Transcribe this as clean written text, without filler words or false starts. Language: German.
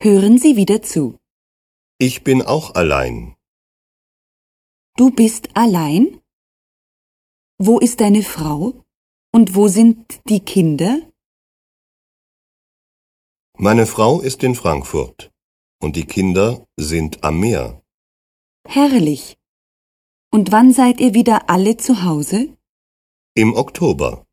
Hören Sie wieder zu. Ich bin auch allein. Du bist allein? Wo ist deine Frau? Und wo sind die Kinder? Meine Frau ist in Frankfurt und die Kinder sind am Meer. Herrlich. Und wann seid ihr wieder alle zu Hause? Im Oktober.